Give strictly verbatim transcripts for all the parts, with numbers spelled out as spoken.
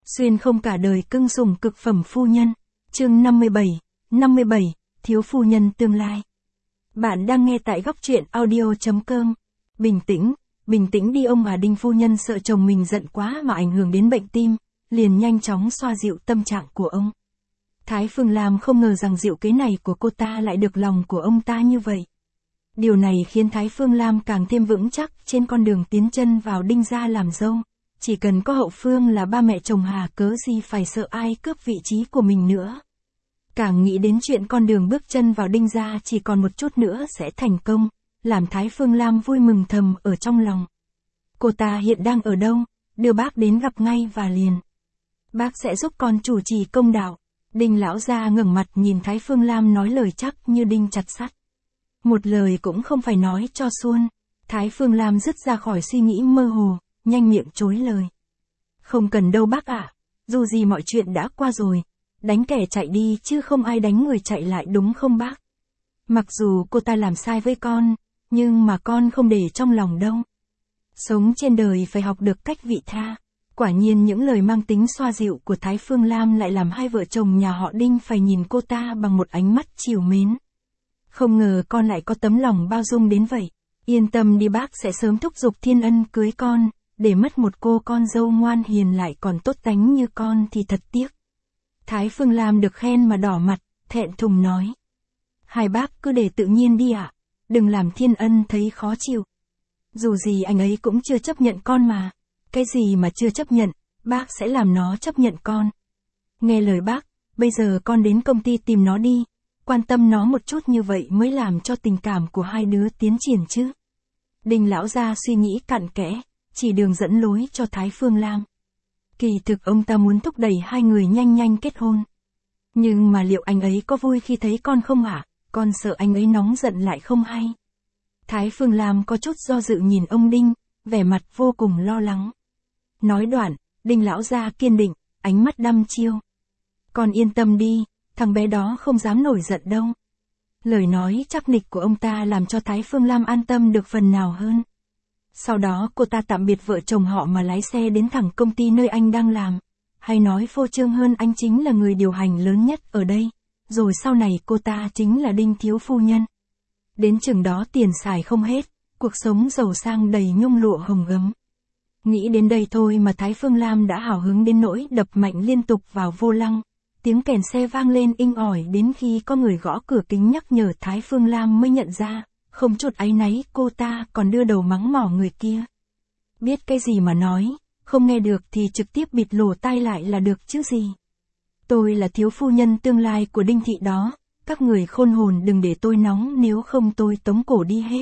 Xuyên không cả đời cưng sủng cực phẩm phu nhân. Chương năm mươi bảy, năm mươi bảy, thiếu phu nhân tương lai. Bạn đang nghe tại góc truyện audio chấm com. Bình tĩnh, bình tĩnh đi ông à. Đinh phu nhân sợ chồng mình giận quá mà ảnh hưởng đến bệnh tim, liền nhanh chóng xoa dịu tâm trạng của ông. Thái Phương Lam không ngờ rằng diệu kế này của cô ta lại được lòng của ông ta như vậy. Điều này khiến Thái Phương Lam càng thêm vững chắc trên con đường tiến chân vào Đinh gia làm dâu. Chỉ cần có hậu phương là ba mẹ chồng hà, cớ gì phải sợ ai cướp vị trí của mình nữa. Càng nghĩ đến chuyện con đường bước chân vào Đinh gia chỉ còn một chút nữa sẽ thành công, làm Thái Phương Lam vui mừng thầm ở trong lòng. Cô ta hiện đang ở đâu? Đưa bác đến gặp ngay và liền. Bác sẽ giúp con chủ trì công đạo. Đinh lão gia ngẩng mặt nhìn Thái Phương Lam nói lời chắc như đinh chặt sắt. Một lời cũng không phải nói cho suôn. Thái Phương Lam dứt ra khỏi suy nghĩ mơ hồ, nhanh miệng chối lời. Không cần đâu bác ạ, dù gì mọi chuyện đã qua rồi, đánh kẻ chạy đi chứ không ai đánh người chạy lại đúng không bác? Mặc dù cô ta làm sai với con, nhưng mà con không để trong lòng đâu. Sống trên đời phải học được cách vị tha. Quả nhiên những lời mang tính xoa dịu của Thái Phương Lam lại làm hai vợ chồng nhà họ Đinh phải nhìn cô ta bằng một ánh mắt trìu mến. Không ngờ con lại có tấm lòng bao dung đến vậy. Yên tâm đi, bác sẽ sớm thúc giục Thiên Ân cưới con, để mất một cô con dâu ngoan hiền lại còn tốt tánh như con thì thật tiếc. Thái Phương Lam được khen mà đỏ mặt, thẹn thùng nói. Hai bác cứ để tự nhiên đi ạ, đừng làm Thiên Ân thấy khó chịu. Dù gì anh ấy cũng chưa chấp nhận con mà. Cái gì mà chưa chấp nhận, bác sẽ làm nó chấp nhận con. Nghe lời bác, bây giờ con đến công ty tìm nó đi, quan tâm nó một chút, như vậy mới làm cho tình cảm của hai đứa tiến triển chứ. Đinh lão gia suy nghĩ cặn kẽ, chỉ đường dẫn lối cho Thái Phương Lam. Kỳ thực ông ta muốn thúc đẩy hai người nhanh nhanh kết hôn. Nhưng mà liệu anh ấy có vui khi thấy con không hả? Con sợ anh ấy nóng giận lại không hay. Thái Phương Lam có chút do dự nhìn ông Đinh, vẻ mặt vô cùng lo lắng. Nói đoạn, Đinh lão gia kiên định, ánh mắt đăm chiêu. Con yên tâm đi, thằng bé đó không dám nổi giận đâu. Lời nói chắc nịch của ông ta làm cho Thái Phương Lam an tâm được phần nào hơn. Sau đó cô ta tạm biệt vợ chồng họ mà lái xe đến thẳng công ty nơi anh đang làm. Hay nói phô trương hơn, anh chính là người điều hành lớn nhất ở đây. Rồi sau này cô ta chính là Đinh thiếu phu nhân. Đến chừng đó tiền xài không hết, cuộc sống giàu sang đầy nhung lụa hồng gấm. Nghĩ đến đây thôi mà Thái Phương Lam đã hào hứng đến nỗi đập mạnh liên tục vào vô lăng. Tiếng kèn xe vang lên inh ỏi đến khi có người gõ cửa kính nhắc nhở Thái Phương Lam mới nhận ra, không chút áy náy cô ta còn đưa đầu mắng mỏ người kia. Biết cái gì mà nói, không nghe được thì trực tiếp bịt lỗ tai lại là được chứ gì. Tôi là thiếu phu nhân tương lai của Đinh thị đó, các người khôn hồn đừng để tôi nóng, nếu không tôi tống cổ đi hết.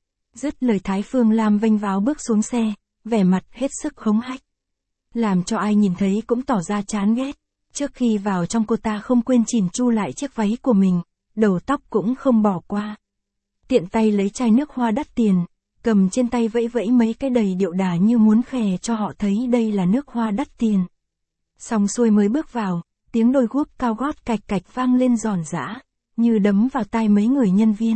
Dứt lời Thái Phương Lam vênh váo bước xuống xe, vẻ mặt hết sức hống hách. Làm cho ai nhìn thấy cũng tỏ ra chán ghét. Trước khi vào trong cô ta không quên chỉn chu lại chiếc váy của mình, đầu tóc cũng không bỏ qua. Tiện tay lấy chai nước hoa đắt tiền, cầm trên tay vẫy vẫy mấy cái đầy điệu đà như muốn khè cho họ thấy đây là nước hoa đắt tiền. Xong xuôi mới bước vào, tiếng đôi guốc cao gót cạch cạch vang lên giòn giã, như đấm vào tai mấy người nhân viên.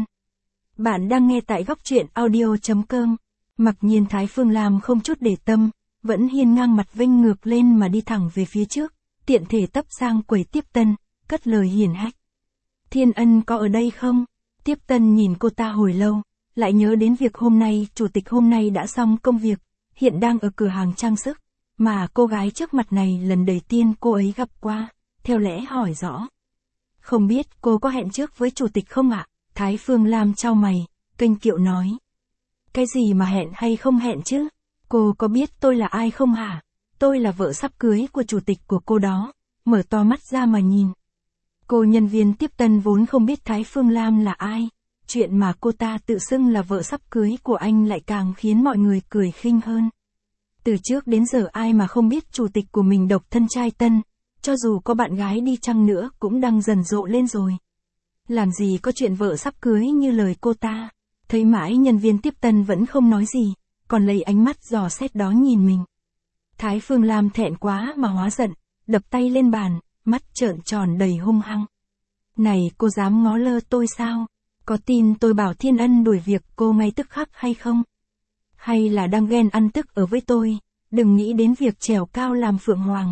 Bạn đang nghe tại góc truyện audio chấm com. Mặc nhiên Thái Phương Lam không chút để tâm, vẫn hiên ngang mặt vênh ngược lên mà đi thẳng về phía trước, tiện thể tấp sang quầy tiếp tân, cất lời hiền hách. Thiên Ân có ở đây không? Tiếp tân nhìn cô ta hồi lâu, lại nhớ đến việc hôm nay chủ tịch hôm nay đã xong công việc, hiện đang ở cửa hàng trang sức, mà cô gái trước mặt này lần đầu tiên cô ấy gặp qua, theo lẽ hỏi rõ. Không biết cô có hẹn trước với chủ tịch không ạ? Thái Phương Lam chau mày, kênh kiệu nói. Cái gì mà hẹn hay không hẹn chứ? Cô có biết tôi là ai không hả? Tôi là vợ sắp cưới của chủ tịch của cô đó. Mở to mắt ra mà nhìn. Cô nhân viên tiếp tân vốn không biết Thái Phương Lam là ai. Chuyện mà cô ta tự xưng là vợ sắp cưới của anh lại càng khiến mọi người cười khinh hơn. Từ trước đến giờ ai mà không biết chủ tịch của mình độc thân trai tân. Cho dù có bạn gái đi chăng nữa cũng đang dần rộ lên rồi. Làm gì có chuyện vợ sắp cưới như lời cô ta. Thấy mãi nhân viên tiếp tân vẫn không nói gì, còn lấy ánh mắt dò xét đó nhìn mình. Thái Phương Lam thẹn quá mà hóa giận, đập tay lên bàn, mắt trợn tròn đầy hung hăng. Này cô dám ngó lơ tôi sao? Có tin tôi bảo Thiên Ân đuổi việc cô ngay tức khắc hay không? Hay là đang ghen ăn tức ở với tôi? Đừng nghĩ đến việc trèo cao làm phượng hoàng.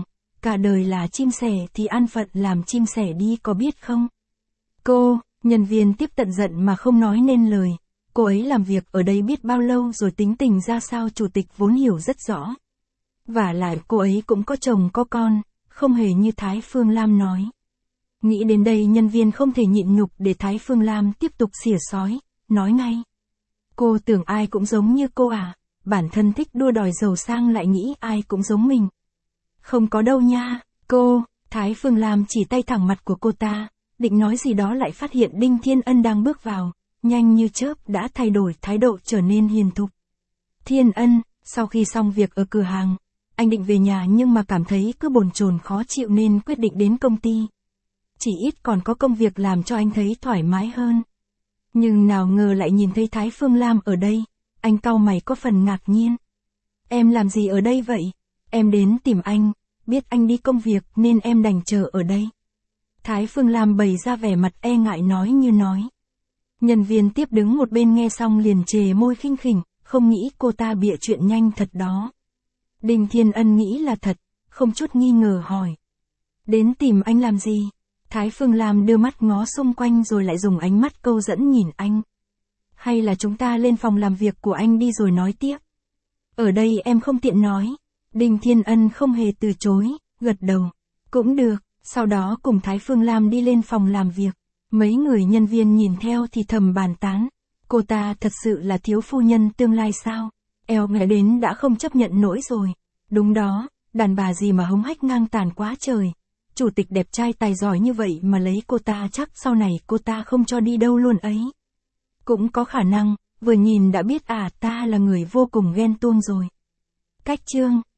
cả đời là chim sẻ thì an phận làm chim sẻ đi có biết không? Cô, nhân viên tiếp tận giận mà không nói nên lời. Cô ấy làm việc ở đây biết bao lâu rồi, tính tình ra sao chủ tịch vốn hiểu rất rõ. Vả lại cô ấy cũng có chồng có con, không hề như Thái Phương Lam nói. Nghĩ đến đây nhân viên không thể nhịn nhục để Thái Phương Lam tiếp tục xỉa xói, nói ngay. Cô tưởng ai cũng giống như cô à, bản thân thích đua đòi giàu sang lại nghĩ ai cũng giống mình. Không có đâu nha, cô, Thái Phương Lam chỉ tay thẳng mặt của cô ta, định nói gì đó lại phát hiện Đinh Thiên Ân đang bước vào, nhanh như chớp đã thay đổi thái độ trở nên hiền thục. Thiên Ân, sau khi xong việc ở cửa hàng, anh định về nhà nhưng mà cảm thấy cứ bồn chồn khó chịu nên quyết định đến công ty. Chỉ ít còn có công việc làm cho anh thấy thoải mái hơn. Nhưng nào ngờ lại nhìn thấy Thái Phương Lam ở đây, anh cau mày có phần ngạc nhiên. Em làm gì ở đây vậy? Em đến tìm anh, biết anh đi công việc nên em đành chờ ở đây. Thái Phương Lam bày ra vẻ mặt e ngại nói như nói. Nhân viên tiếp đứng một bên nghe xong liền chề môi khinh khỉnh, không nghĩ cô ta bịa chuyện nhanh thật đó. Đinh Thiên Ân nghĩ là thật, không chút nghi ngờ hỏi. Đến tìm anh làm gì? Thái Phương Lam đưa mắt ngó xung quanh rồi lại dùng ánh mắt câu dẫn nhìn anh. Hay là chúng ta lên phòng làm việc của anh đi rồi nói tiếp? Ở đây em không tiện nói. Đinh Thiên Ân không hề từ chối, gật đầu. Cũng được, sau đó cùng Thái Phương Lam đi lên phòng làm việc. Mấy người nhân viên nhìn theo thì thầm bàn tán. Cô ta thật sự là thiếu phu nhân tương lai sao? Eo nghe đến đã không chấp nhận nổi rồi. Đúng đó, đàn bà gì mà hống hách ngang tàn quá trời. Chủ tịch đẹp trai tài giỏi như vậy mà lấy cô ta chắc sau này cô ta không cho đi đâu luôn ấy. Cũng có khả năng, vừa nhìn đã biết à ta là người vô cùng ghen tuông rồi. Cách chương